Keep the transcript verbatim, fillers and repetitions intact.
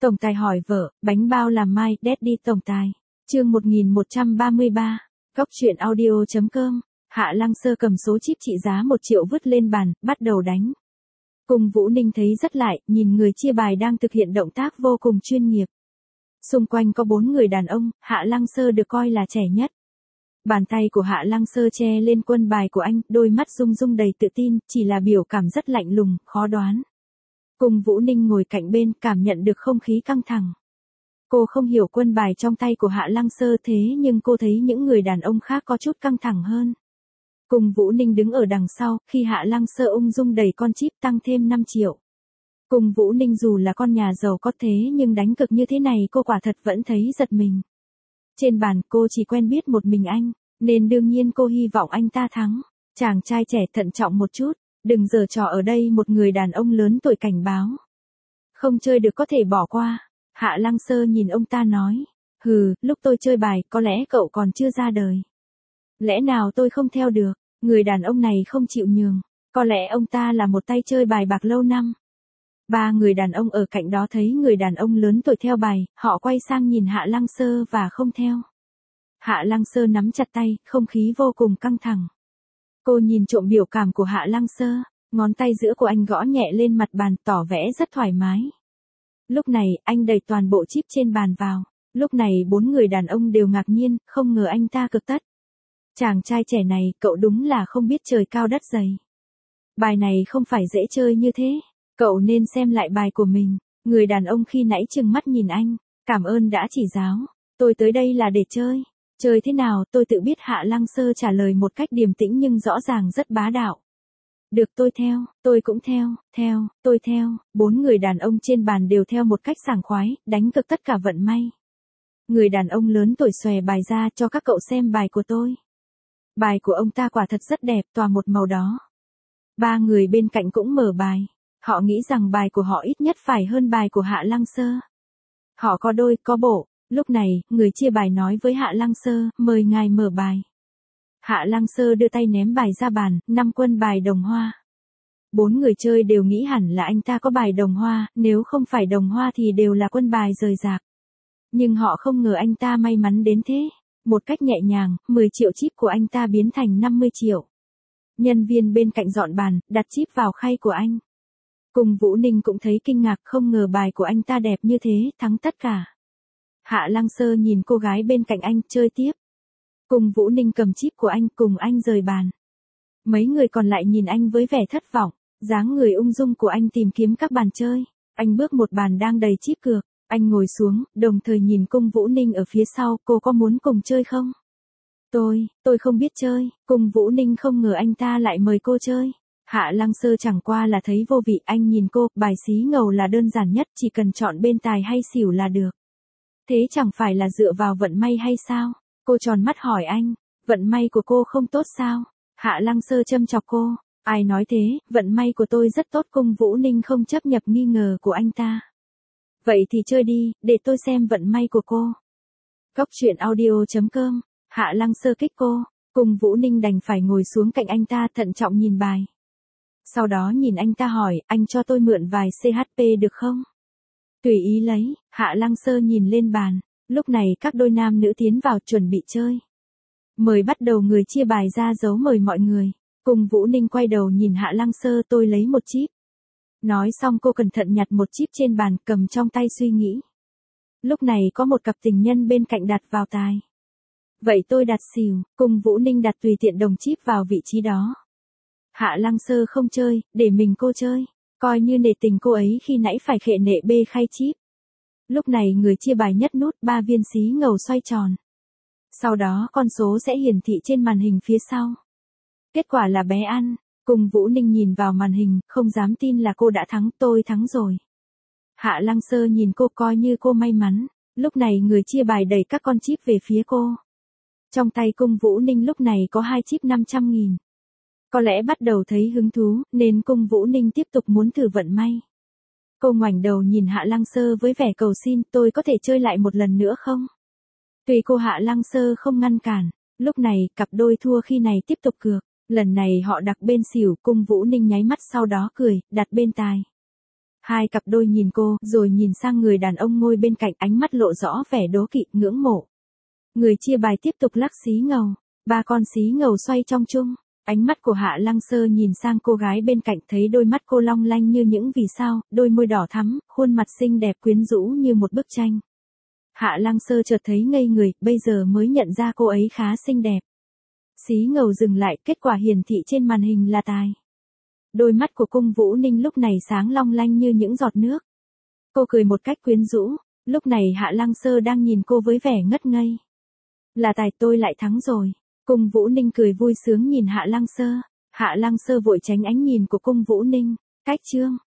Tổng tài hỏi vợ, bánh bao làm mai, Daddy tổng tài. Chương một nghìn một trăm ba mươi ba. Góc truyện audio chấm com. Hạ Lăng Sơ cầm số chip trị giá một triệu vứt lên bàn, bắt đầu đánh. Cùng Vũ Ninh thấy rất lại, nhìn người chia bài đang thực hiện động tác vô cùng chuyên nghiệp. Xung quanh có bốn người đàn ông, Hạ Lăng Sơ được coi là trẻ nhất. Bàn tay của Hạ Lăng Sơ che lên quân bài của anh, đôi mắt rung rung đầy tự tin, chỉ là biểu cảm rất lạnh lùng, khó đoán. Cùng Vũ Ninh ngồi cạnh bên, cảm nhận được không khí căng thẳng. Cô không hiểu quân bài trong tay của Hạ Lăng Sơ thế nhưng cô thấy những người đàn ông khác có chút căng thẳng hơn. Cùng Vũ Ninh đứng ở đằng sau, khi Hạ Lăng Sơ ung dung đẩy con chip tăng thêm năm triệu. Cùng Vũ Ninh dù là con nhà giàu có thế nhưng đánh cực như thế này cô quả thật vẫn thấy giật mình. Trên bàn cô chỉ quen biết một mình anh, nên đương nhiên cô hy vọng anh ta thắng. Chàng trai trẻ thận trọng một chút, đừng giở trò ở đây, một người đàn ông lớn tuổi cảnh báo. Không chơi được có thể bỏ qua. Hạ Lăng Sơ nhìn ông ta nói, hừ, lúc tôi chơi bài có lẽ cậu còn chưa ra đời. Lẽ nào tôi không theo được, người đàn ông này không chịu nhường, có lẽ ông ta là một tay chơi bài bạc lâu năm. Ba người đàn ông ở cạnh đó thấy người đàn ông lớn tuổi theo bài, họ quay sang nhìn Hạ Lăng Sơ và không theo. Hạ Lăng Sơ nắm chặt tay, không khí vô cùng căng thẳng. Cô nhìn trộm biểu cảm của Hạ Lăng Sơ, ngón tay giữa của anh gõ nhẹ lên mặt bàn tỏ vẻ rất thoải mái. Lúc này, anh đẩy toàn bộ chip trên bàn vào. Lúc này bốn người đàn ông đều ngạc nhiên, không ngờ anh ta cực tất. Chàng trai trẻ này, cậu đúng là không biết trời cao đất dày. Bài này không phải dễ chơi như thế. Cậu nên xem lại bài của mình. Người đàn ông khi nãy trừng mắt nhìn anh. Cảm ơn đã chỉ giáo. Tôi tới đây là để chơi. Chơi thế nào tôi tự biết. Hạ Lăng Sơ trả lời một cách điềm tĩnh nhưng rõ ràng rất bá đạo. Được, tôi theo, tôi cũng theo, theo, tôi theo. Bốn người đàn ông trên bàn đều theo một cách sảng khoái, đánh cực tất cả vận may. Người đàn ông lớn tuổi xòe bài ra cho các cậu xem bài của tôi. Bài của ông ta quả thật rất đẹp, tỏa một màu đó. Ba người bên cạnh cũng mở bài. Họ nghĩ rằng bài của họ ít nhất phải hơn bài của Hạ Lăng Sơ. Họ có đôi, có bộ. Lúc này, người chia bài nói với Hạ Lăng Sơ, mời ngài mở bài. Hạ Lăng Sơ đưa tay ném bài ra bàn, năm quân bài đồng hoa. Bốn người chơi đều nghĩ hẳn là anh ta có bài đồng hoa, nếu không phải đồng hoa thì đều là quân bài rời rạc. Nhưng họ không ngờ anh ta may mắn đến thế. Một cách nhẹ nhàng, mười triệu chip của anh ta biến thành năm mươi triệu. Nhân viên bên cạnh dọn bàn, đặt chip vào khay của anh. Cùng Vũ Ninh cũng thấy kinh ngạc, không ngờ bài của anh ta đẹp như thế, thắng tất cả. Hạ Lăng Sơ nhìn cô gái bên cạnh anh, chơi tiếp. Cùng Vũ Ninh cầm chip của anh, cùng anh rời bàn. Mấy người còn lại nhìn anh với vẻ thất vọng, dáng người ung dung của anh tìm kiếm các bàn chơi. Anh bước một bàn đang đầy chip cược, anh ngồi xuống, đồng thời nhìn Cung Vũ Ninh ở phía sau, cô có muốn cùng chơi không? Tôi, tôi không biết chơi. Cung Vũ Ninh không ngờ anh ta lại mời cô chơi. Hạ Lăng Sơ chẳng qua là thấy vô vị, anh nhìn cô, bài xí ngầu là đơn giản nhất, chỉ cần chọn bên tài hay xỉu là được. Thế chẳng phải là dựa vào vận may hay sao? Cô tròn mắt hỏi anh, vận may của cô không tốt sao? Hạ Lăng Sơ châm chọc cô, ai nói thế, vận may của tôi rất tốt. Cung Vũ Ninh không chấp nhận nghi ngờ của anh ta. Vậy thì chơi đi, để tôi xem vận may của cô. Góc truyện audio chấm com. Hạ Lăng Sơ kích cô, Cung Vũ Ninh đành phải ngồi xuống cạnh anh ta thận trọng nhìn bài. Sau đó nhìn anh ta hỏi, anh cho tôi mượn vài xê hát pê được không? Tùy ý lấy. Hạ Lăng Sơ nhìn lên bàn. Lúc này các đôi nam nữ tiến vào chuẩn bị chơi. Mời bắt đầu, người chia bài ra dấu mời mọi người. Cùng Vũ Ninh quay đầu nhìn Hạ Lăng Sơ, tôi lấy một chip. Nói xong cô cẩn thận nhặt một chip trên bàn, cầm trong tay suy nghĩ. Lúc này có một cặp tình nhân bên cạnh đặt vào tài. Vậy tôi đặt xỉu. Cùng Vũ Ninh đặt tùy tiện đồng chip vào vị trí đó. Hạ Lăng Sơ không chơi, để mình cô chơi. Coi như nể tình cô ấy khi nãy phải khệ nệ bê khay chip. Lúc này người chia bài nhất nút, ba viên xí ngầu xoay tròn. Sau đó con số sẽ hiển thị trên màn hình phía sau. Kết quả là bé ăn. Cùng Vũ Ninh nhìn vào màn hình, không dám tin là cô đã thắng, tôi thắng rồi. Hạ Lăng Sơ nhìn cô, coi như cô may mắn. Lúc này người chia bài đẩy các con chip về phía cô. Trong tay Cung Vũ Ninh lúc này có hai chip năm trăm nghìn. Có lẽ bắt đầu thấy hứng thú, nên Cung Vũ Ninh tiếp tục muốn thử vận may. Cô ngoảnh đầu nhìn Hạ Lăng Sơ với vẻ cầu xin, tôi có thể chơi lại một lần nữa không? Tuy cô Hạ Lăng Sơ không ngăn cản, lúc này cặp đôi thua khi này tiếp tục cược, lần này họ đặt bên xỉu. Cung Vũ Ninh nháy mắt sau đó cười, đặt bên tài. Hai cặp đôi nhìn cô, rồi nhìn sang người đàn ông ngồi bên cạnh, ánh mắt lộ rõ vẻ đố kỵ, ngưỡng mộ. Người chia bài tiếp tục lắc xí ngầu. Ba con xí ngầu xoay trong chung. Ánh mắt của Hạ Lăng Sơ nhìn sang cô gái bên cạnh, thấy đôi mắt cô long lanh như những vì sao, đôi môi đỏ thắm, khuôn mặt xinh đẹp quyến rũ như một bức tranh. Hạ Lăng Sơ chợt thấy ngây người, bây giờ mới nhận ra cô ấy khá xinh đẹp. Xí ngầu dừng lại, kết quả hiển thị trên màn hình là tài. Đôi mắt của Cung Vũ Ninh lúc này sáng long lanh như những giọt nước. Cô cười một cách quyến rũ, lúc này Hạ Lăng Sơ đang nhìn cô với vẻ ngất ngây. Là tài, tôi lại thắng rồi. Cung Vũ Ninh cười vui sướng nhìn Hạ Lăng Sơ. Hạ Lăng Sơ vội tránh ánh nhìn của Cung Vũ Ninh. Cách chương